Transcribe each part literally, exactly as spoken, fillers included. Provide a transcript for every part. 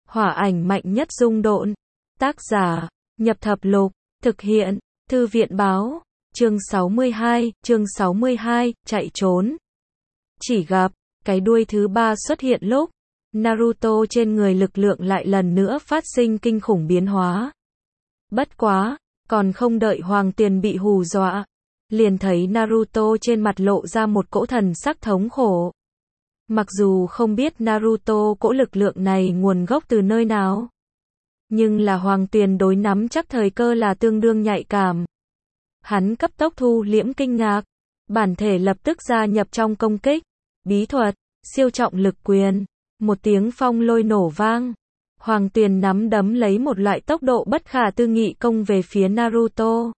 Hỏa ảnh mạnh nhất dung độn. Tác giả, Nhập Thập Lục, thực hiện, Thư viện báo, chương sáu mươi hai, chương sáu mươi hai, chạy trốn. Chỉ gặp, cái đuôi thứ ba xuất hiện lúc, Naruto trên người lực lượng lại lần nữa phát sinh kinh khủng biến hóa. Bất quá, còn không đợi Hoàng Tuyền bị hù dọa, liền thấy Naruto trên mặt lộ ra một cỗ thần sắc thống khổ. Mặc dù không biết Naruto cỗ lực lượng này nguồn gốc từ nơi nào, nhưng là Hoàng Tuyền đối nắm chắc thời cơ là tương đương nhạy cảm. Hắn cấp tốc thu liễm kinh ngạc, bản thể lập tức gia nhập trong công kích. Bí thuật, siêu trọng lực quyền, một tiếng phong lôi nổ vang. Hoàng Tuyền nắm đấm lấy một loại tốc độ bất khả tư nghị công về phía Naruto.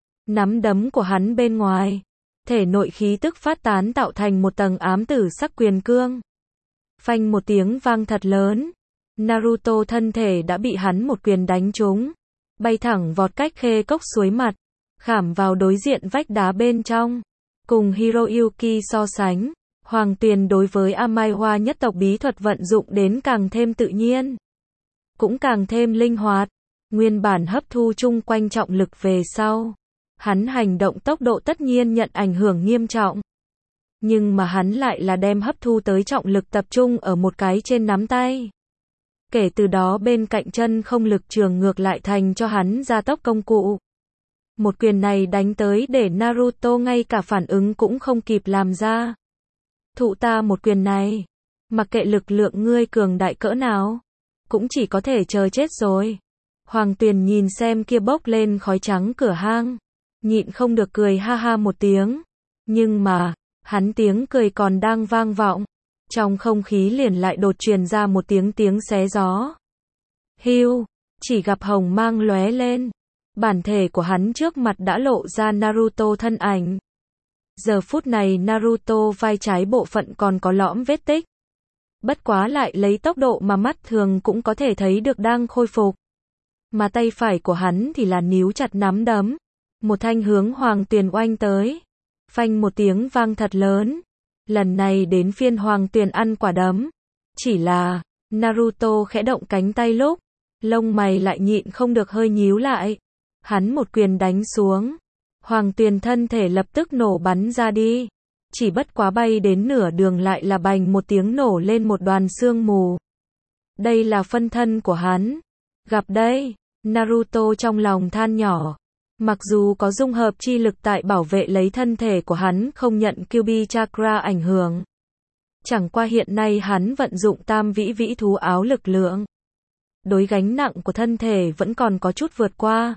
Nắm đấm của hắn bên ngoài, thể nội khí tức phát tán tạo thành một tầng ám tử sắc quyền cương. Phanh một tiếng vang thật lớn, Naruto thân thể đã bị hắn một quyền đánh trúng, bay thẳng vọt cách khê cốc suối mặt, khảm vào đối diện vách đá bên trong. Cùng Hiroyuki so sánh, Hoàng Tuyền đối với Amaiwa nhất tộc bí thuật vận dụng đến càng thêm tự nhiên, cũng càng thêm linh hoạt. Nguyên bản hấp thu chung quanh trọng lực về sau, hắn hành động tốc độ tất nhiên nhận ảnh hưởng nghiêm trọng. Nhưng mà hắn lại là đem hấp thu tới trọng lực tập trung ở một cái trên nắm tay. Kể từ đó bên cạnh chân không lực trường ngược lại thành cho hắn gia tốc công cụ. Một quyền này đánh tới để Naruto ngay cả phản ứng cũng không kịp làm ra. Thụ ta một quyền này, mặc kệ lực lượng ngươi cường đại cỡ nào, cũng chỉ có thể chờ chết rồi. Hoàng Tuyền nhìn xem kia bốc lên khói trắng cửa hang, nhịn không được cười ha ha một tiếng. Nhưng mà, hắn tiếng cười còn đang vang vọng, trong không khí liền lại đột truyền ra một tiếng tiếng xé gió. Hiu, chỉ gặp hồng mang lóe lên, bản thể của hắn trước mặt đã lộ ra Naruto thân ảnh. Giờ phút này Naruto vai trái bộ phận còn có lõm vết tích, bất quá lại lấy tốc độ mà mắt thường cũng có thể thấy được đang khôi phục. Mà tay phải của hắn thì là níu chặt nắm đấm, một thanh hướng Hoàng Tuyền oanh tới. Phanh một tiếng vang thật lớn, lần này đến phiên Hoàng Tuyền ăn quả đấm. Chỉ là, Naruto khẽ động cánh tay lúc, lông mày lại nhịn không được hơi nhíu lại. Hắn một quyền đánh xuống, Hoàng Tuyền thân thể lập tức nổ bắn ra đi. Chỉ bất quá bay đến nửa đường lại là bành một tiếng nổ lên một đoàn sương mù. Đây là phân thân của hắn. Gặp đây, Naruto trong lòng than nhỏ. Mặc dù có dung hợp chi lực tại bảo vệ lấy thân thể của hắn không nhận Kyuubi Chakra ảnh hưởng. Chẳng qua hiện nay hắn vận dụng tam vĩ vĩ thú áo lực lượng. Đối gánh nặng của thân thể vẫn còn có chút vượt qua.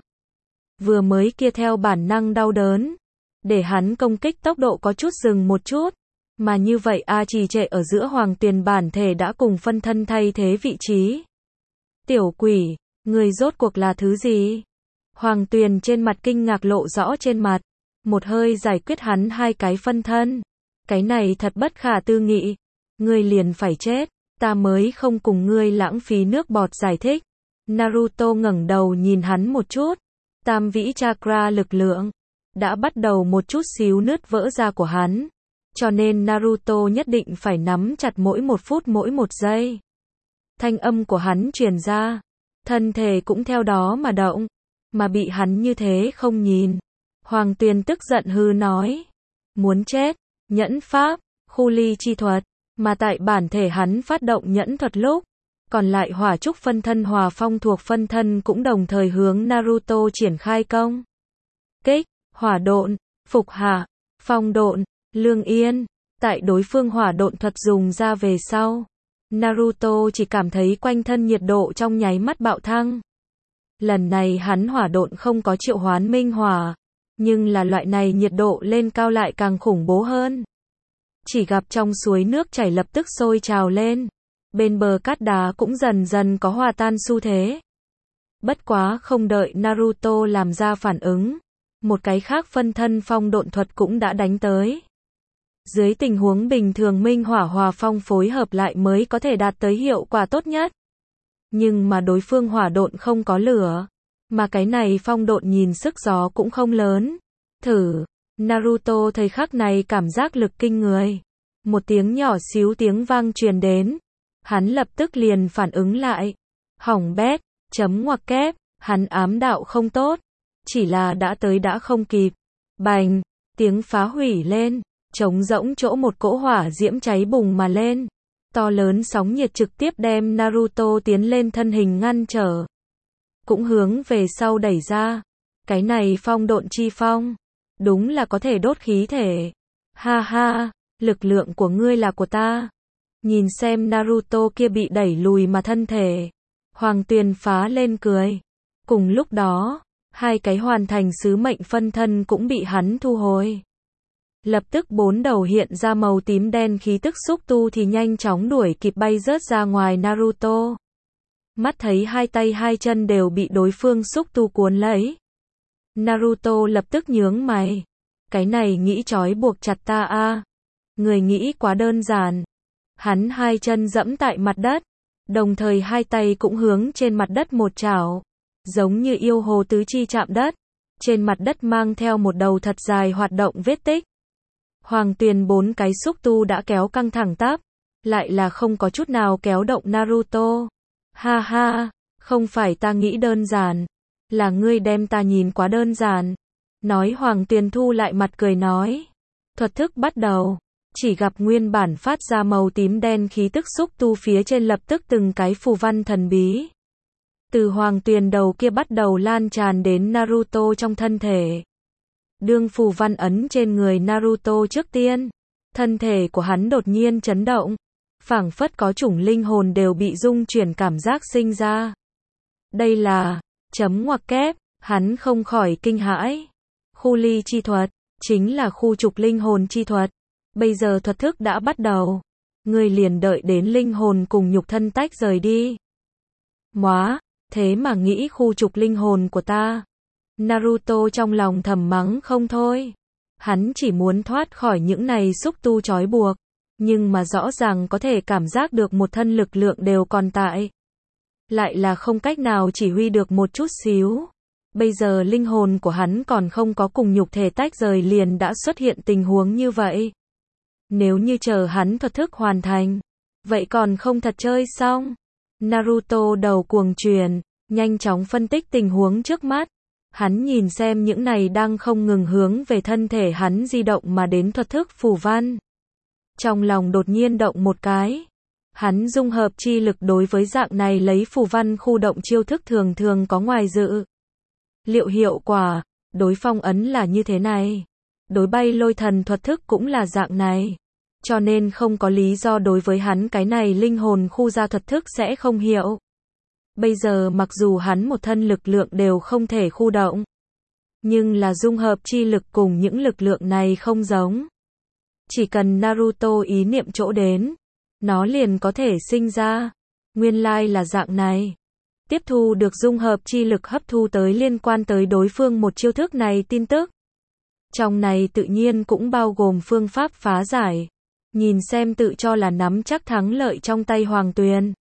Vừa mới kia theo bản năng đau đớn, để hắn công kích tốc độ có chút dừng một chút. Mà như vậy a trì trệ ở giữa Hoàng Tuyền bản thể đã cùng phân thân thay thế vị trí. Tiểu quỷ, người rốt cuộc là thứ gì? Hoàng Tuyền trên mặt kinh ngạc lộ rõ trên mặt, một hơi giải quyết hắn hai cái phân thân. Cái này thật bất khả tư nghị, ngươi liền phải chết, ta mới không cùng ngươi lãng phí nước bọt giải thích. Naruto ngẩng đầu nhìn hắn một chút, tam vĩ chakra lực lượng đã bắt đầu một chút xíu nứt vỡ ra của hắn, cho nên Naruto nhất định phải nắm chặt mỗi một phút mỗi một giây. Thanh âm của hắn truyền ra, thân thể cũng theo đó mà động. Mà bị hắn như thế không nhìn, Hoàng Tuyền tức giận hư nói, muốn chết, nhẫn pháp, khu ly chi thuật. Mà tại bản thể hắn phát động nhẫn thuật lúc, còn lại hỏa trúc phân thân hòa phong thuộc phân thân cũng đồng thời hướng Naruto triển khai công kích. Hỏa độn, phục hạ, phong độn, lương yên. Tại đối phương hỏa độn thuật dùng ra về sau, Naruto chỉ cảm thấy quanh thân nhiệt độ trong nháy mắt bạo thăng. Lần này hắn hỏa độn không có triệu hoán minh hỏa, nhưng là loại này nhiệt độ lên cao lại càng khủng bố hơn. Chỉ gặp trong suối nước chảy lập tức sôi trào lên, bên bờ cát đá cũng dần dần có hòa tan xu thế. Bất quá không đợi Naruto làm ra phản ứng, một cái khác phân thân phong độn thuật cũng đã đánh tới. Dưới tình huống bình thường minh hỏa hòa phong phối hợp lại mới có thể đạt tới hiệu quả tốt nhất. Nhưng mà đối phương hỏa độn không có lửa, mà cái này phong độn nhìn sức gió cũng không lớn. Thử, Naruto thời khắc này cảm giác lực kinh người. Một tiếng nhỏ xíu tiếng vang truyền đến. Hắn lập tức liền phản ứng lại. Hỏng bét, chấm ngoặc kép, hắn ám đạo không tốt. Chỉ là đã tới đã không kịp. Bành, tiếng phá hủy lên. Trống rỗng chỗ một cỗ hỏa diễm cháy bùng mà lên. To lớn sóng nhiệt trực tiếp đem Naruto tiến lên thân hình ngăn trở. Cũng hướng về sau đẩy ra. Cái này phong độn chi phong. Đúng là có thể đốt khí thể. Ha ha, lực lượng của ngươi là của ta. Nhìn xem Naruto kia bị đẩy lùi mà thân thể. Hoàng Tuyền phá lên cười. Cùng lúc đó, hai cái hoàn thành sứ mệnh phân thân cũng bị hắn thu hồi. Lập tức bốn đầu hiện ra màu tím đen khí tức xúc tu thì nhanh chóng đuổi kịp bay rớt ra ngoài Naruto. Mắt thấy hai tay hai chân đều bị đối phương xúc tu cuốn lấy. Naruto lập tức nhướng mày. Cái này nghĩ trói buộc chặt ta a à. Người nghĩ quá đơn giản. Hắn hai chân dẫm tại mặt đất. Đồng thời hai tay cũng hướng trên mặt đất một chảo. Giống như yêu hồ tứ chi chạm đất. Trên mặt đất mang theo một đầu thật dài hoạt động vết tích. Hoàng Tuyền bốn cái xúc tu đã kéo căng thẳng tắp. Lại là không có chút nào kéo động Naruto. Ha ha, không phải ta nghĩ đơn giản. Là ngươi đem ta nhìn quá đơn giản. Nói Hoàng Tuyền thu lại mặt cười nói. Thuật thức bắt đầu. Chỉ gặp nguyên bản phát ra màu tím đen khí tức xúc tu phía trên lập tức từng cái phù văn thần bí. Từ Hoàng Tuyền đầu kia bắt đầu lan tràn đến Naruto trong thân thể. Đương phù văn ấn trên người Naruto trước tiên. Thân thể của hắn đột nhiên chấn động. Phảng phất có chủng linh hồn đều bị rung chuyển cảm giác sinh ra. Đây là, chấm ngoặc kép, hắn không khỏi kinh hãi. Khu ly chi thuật, chính là khu trục linh hồn chi thuật. Bây giờ thuật thức đã bắt đầu. Người liền đợi đến linh hồn cùng nhục thân tách rời đi. Móa, thế mà nghĩ khu trục linh hồn của ta. Naruto trong lòng thầm mắng không thôi. Hắn chỉ muốn thoát khỏi những này xúc tu trói buộc. Nhưng mà rõ ràng có thể cảm giác được một thân lực lượng đều còn tại. Lại là không cách nào chỉ huy được một chút xíu. Bây giờ linh hồn của hắn còn không có cùng nhục thể tách rời liền đã xuất hiện tình huống như vậy. Nếu như chờ hắn thuật thức hoàn thành, vậy còn không thật chơi xong. Naruto đầu cuồng chuyển, nhanh chóng phân tích tình huống trước mắt. Hắn nhìn xem những này đang không ngừng hướng về thân thể hắn di động mà đến thuật thức phù văn. Trong lòng đột nhiên động một cái. Hắn dung hợp chi lực đối với dạng này lấy phù văn khu động chiêu thức thường thường có ngoài dự liệu hiệu quả. Đối phong ấn là như thế này. Đối bay lôi thần thuật thức cũng là dạng này. Cho nên không có lý do đối với hắn cái này linh hồn khu ra thuật thức sẽ không hiệu. Bây giờ mặc dù hắn một thân lực lượng đều không thể khu động. Nhưng là dung hợp chi lực cùng những lực lượng này không giống. Chỉ cần Naruto ý niệm chỗ đến, nó liền có thể sinh ra. Nguyên lai là dạng này. Tiếp thu được dung hợp chi lực hấp thu tới liên quan tới đối phương một chiêu thức này tin tức. Trong này tự nhiên cũng bao gồm phương pháp phá giải. Nhìn xem tự cho là nắm chắc thắng lợi trong tay Hoàng Tuyền.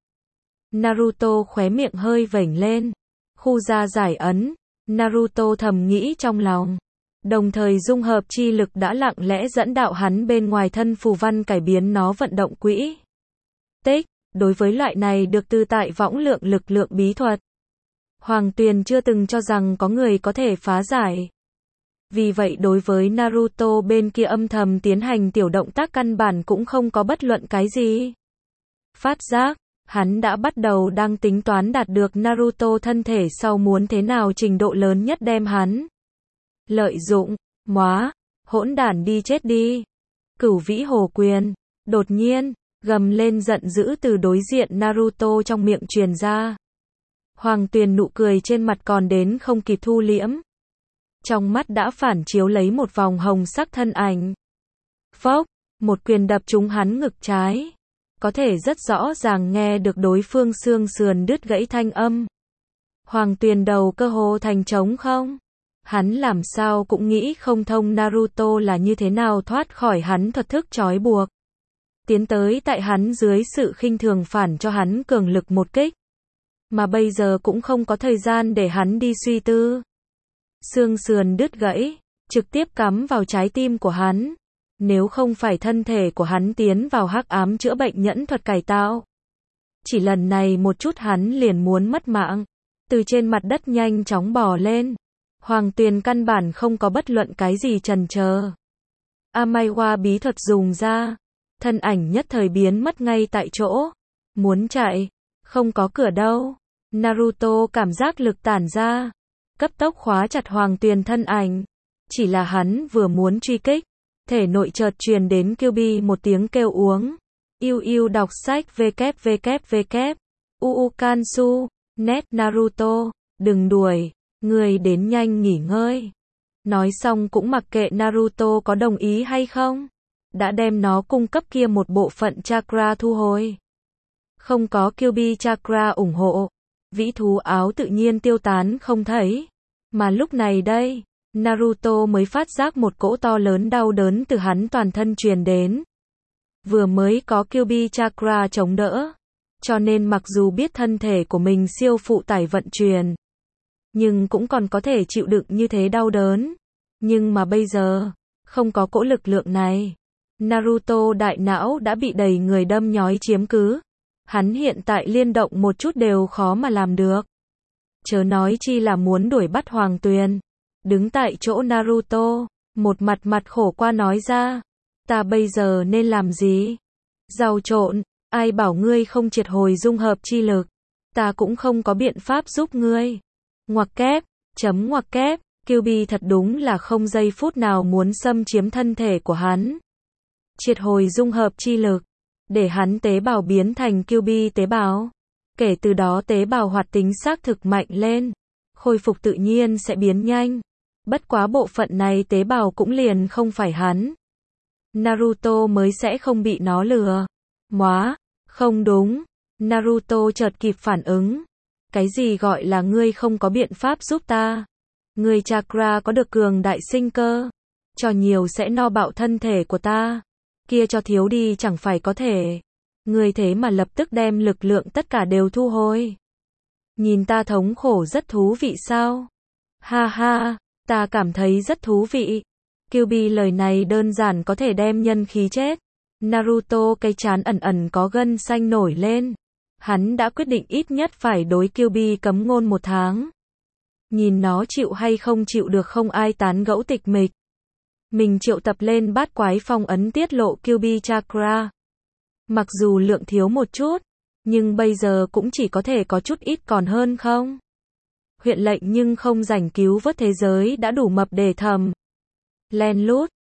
Naruto khóe miệng hơi vểnh lên. Khu ra giải ấn. Naruto thầm nghĩ trong lòng. Đồng thời dung hợp chi lực đã lặng lẽ dẫn đạo hắn bên ngoài thân phù văn cải biến nó vận động quỹ. Tích, đối với loại này được tư tại võng lượng lực lượng bí thuật. Hoàng Tuyền chưa từng cho rằng có người có thể phá giải. Vì vậy đối với Naruto bên kia âm thầm tiến hành tiểu động tác căn bản cũng không có bất luận cái gì. Phát giác, hắn đã bắt đầu đang tính toán đạt được Naruto thân thể sau muốn thế nào trình độ lớn nhất đem hắn. Lợi dụng, móa, hỗn đản đi chết đi. Cửu vĩ hồ quyền, đột nhiên, gầm lên giận dữ từ đối diện Naruto trong miệng truyền ra. Hoàng Tuyền nụ cười trên mặt còn đến không kịp thu liễm. Trong mắt đã phản chiếu lấy một vòng hồng sắc thân ảnh. Phốc, một quyền đập trúng hắn ngực trái. Có thể rất rõ ràng nghe được đối phương xương sườn đứt gãy thanh âm. Hoàng Tuyền đầu cơ hồ thành trống không. Hắn làm sao cũng nghĩ không thông Naruto là như thế nào thoát khỏi hắn thuật thức trói buộc. Tiến tới tại hắn dưới sự khinh thường phản cho hắn cường lực một kích. Mà bây giờ cũng không có thời gian để hắn đi suy tư. Xương sườn đứt gãy, trực tiếp cắm vào trái tim của hắn. Nếu không phải thân thể của hắn tiến vào hắc ám chữa bệnh nhẫn thuật cải tạo. chỉ lần này một chút hắn liền muốn mất mạng. Từ trên mặt đất nhanh chóng bò lên. Hoàng Tuyền căn bản không có bất luận cái gì chần chờ. Amaiwa bí thuật dùng ra. Thân ảnh nhất thời biến mất ngay tại chỗ. Muốn chạy. Không có cửa đâu. Naruto cảm giác lực tản ra. Cấp tốc khóa chặt Hoàng Tuyền thân ảnh. Chỉ là hắn vừa muốn truy kích. Thể nội chợt truyền đến Kyuubi một tiếng kêu uống. Yêu yêu đọc sách www. Uu Kansu. Net Naruto. Đừng đuổi. Người đến nhanh nghỉ ngơi. Nói xong cũng mặc kệ Naruto có đồng ý hay không. Đã đem nó cung cấp kia một bộ phận chakra thu hồi. Không có Kyuubi chakra ủng hộ. Vĩ thú áo tự nhiên tiêu tán không thấy. Mà lúc này đây, Naruto mới phát giác một cỗ to lớn đau đớn từ hắn toàn thân truyền đến. Vừa mới có Kyuubi chakra chống đỡ. Cho nên mặc dù biết thân thể của mình siêu phụ tải vận chuyển. Nhưng cũng còn có thể chịu đựng như thế đau đớn. Nhưng mà bây giờ, không có cỗ lực lượng này. Naruto đại não đã bị đầy người đâm nhói chiếm cứ. Hắn hiện tại liên động một chút đều khó mà làm được. Chớ nói chi là muốn đuổi bắt Hoàng Tuyền. Đứng tại chỗ Naruto, một mặt mặt khổ qua nói ra. Ta bây giờ nên làm gì? Rau trộn, ai bảo ngươi không triệt hồi dung hợp chi lực. Ta cũng không có biện pháp giúp ngươi. Ngoặc kép, chấm ngoặc kép, Kyuubi thật đúng là không giây phút nào muốn xâm chiếm thân thể của hắn. Triệt hồi dung hợp chi lực, để hắn tế bào biến thành Kyuubi tế bào. Kể từ đó tế bào hoạt tính xác thực mạnh lên, khôi phục tự nhiên sẽ biến nhanh. Bất quá bộ phận này tế bào cũng liền không phải hắn. Naruto mới sẽ không bị nó lừa. Móa, không đúng. Naruto chợt kịp phản ứng. Cái gì gọi là ngươi không có biện pháp giúp ta? Ngươi chakra có được cường đại sinh cơ. Cho nhiều sẽ no bạo thân thể của ta. Kia cho thiếu đi chẳng phải có thể. Ngươi thế mà lập tức đem lực lượng tất cả đều thu hồi. Nhìn ta thống khổ rất thú vị sao? Ha ha, ta cảm thấy rất thú vị. Kyuubi lời này đơn giản có thể đem nhân khí chết. Naruto cái trán ẩn ẩn có gân xanh nổi lên. Hắn đã quyết định ít nhất phải đối Kyuubi cấm ngôn một tháng. Nhìn nó chịu hay không chịu được không ai tán gẫu tịch mịch. Mình triệu tập lên bát quái phong ấn tiết lộ Kyuubi chakra. Mặc dù lượng thiếu một chút, nhưng bây giờ cũng chỉ có thể có chút ít còn hơn không. Huyện lệnh nhưng không rảnh cứu vớt thế giới đã đủ mập để thầm. Len lút,